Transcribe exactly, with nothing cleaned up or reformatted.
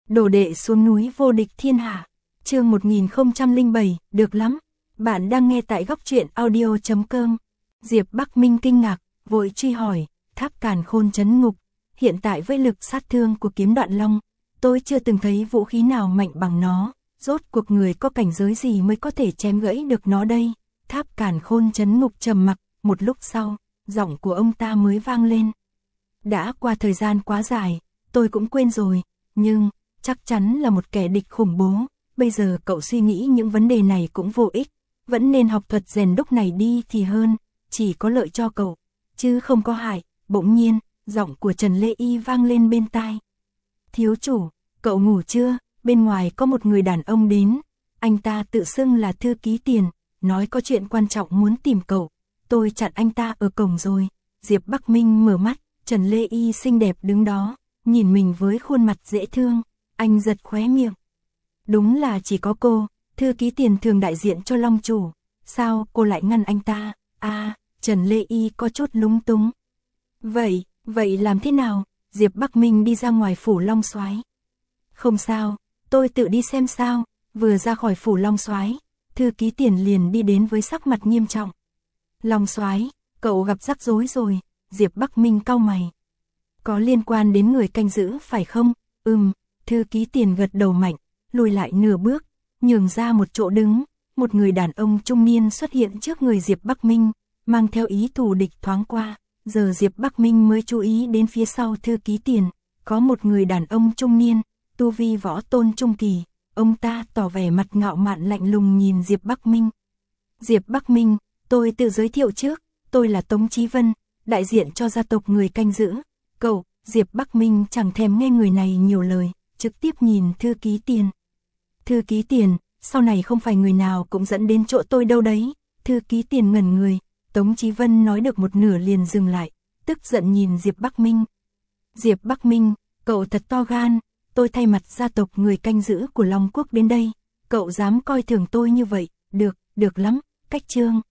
Đồ đệ xuống núi vô địch thiên hạ. Chương một nghìn không trăm lẻ bảy, được lắm. Bạn đang nghe tại góc truyện audio chấm com. Diệp Bắc Minh kinh ngạc, vội truy hỏi, Tháp Càn Khôn trấn ngục, hiện tại với lực sát thương của kiếm Đoạn Long, tôi chưa từng thấy vũ khí nào mạnh bằng nó, rốt cuộc người có cảnh giới gì mới có thể chém gãy được nó đây? Tháp Càn Khôn trấn ngục trầm mặc, một lúc sau, giọng của ông ta mới vang lên. Đã qua thời gian quá dài, tôi cũng quên rồi, nhưng chắc chắn là một kẻ địch khủng bố, bây giờ cậu suy nghĩ những vấn đề này cũng vô ích, vẫn nên học thuật rèn đúc này đi thì hơn, chỉ có lợi cho cậu, chứ không có hại. Bỗng nhiên, giọng của Trần Lê Y vang lên bên tai. Thiếu chủ, cậu ngủ chưa? Bên ngoài có một người đàn ông đến, anh ta tự xưng là thư ký Tiền, nói có chuyện quan trọng muốn tìm cậu, tôi chặn anh ta ở cổng rồi. Diệp Bắc Minh mở mắt, Trần Lê Y xinh đẹp đứng đó, nhìn mình với khuôn mặt dễ thương, anh giật khóe miệng. Đúng là chỉ có cô, thư ký Tiền thường đại diện cho Long chủ, sao cô lại ngăn anh ta? À, Trần Lê Y có chút lúng túng. Vậy, vậy làm thế nào? Diệp Bắc Minh đi ra ngoài phủ Long Soái. Không sao, tôi tự đi xem sao. Vừa ra khỏi phủ Long Soái, thư ký Tiền liền đi đến với sắc mặt nghiêm trọng. Long Soái, cậu gặp rắc rối rồi. Diệp Bắc Minh cau mày. Có liên quan đến người canh giữ phải không? Ừm, thư ký Tiền gật đầu mạnh, lùi lại nửa bước, nhường ra một chỗ đứng. Một người đàn ông trung niên xuất hiện trước người Diệp Bắc Minh, mang theo ý thù địch thoáng qua. Giờ Diệp Bắc Minh mới chú ý đến phía sau thư ký Tiền, có một người đàn ông trung niên, tu vi võ tôn trung kỳ, ông ta tỏ vẻ mặt ngạo mạn lạnh lùng nhìn Diệp Bắc Minh. Diệp Bắc Minh, tôi tự giới thiệu trước, tôi là Tống Chí Vân, đại diện cho gia tộc người canh giữ. Cậu, Diệp Bắc Minh chẳng thèm nghe người này nhiều lời, trực tiếp nhìn thư ký Tiền. Thư ký Tiền, sau này không phải người nào cũng dẫn đến chỗ tôi đâu đấy. Thư ký Tiền ngẩn người. Tống Chí Vân nói được một nửa liền dừng lại, tức giận nhìn Diệp Bắc Minh. Diệp Bắc Minh, cậu thật to gan, tôi thay mặt gia tộc người canh giữ của Long Quốc đến đây, cậu dám coi thường tôi như vậy, được, được lắm, cách chương.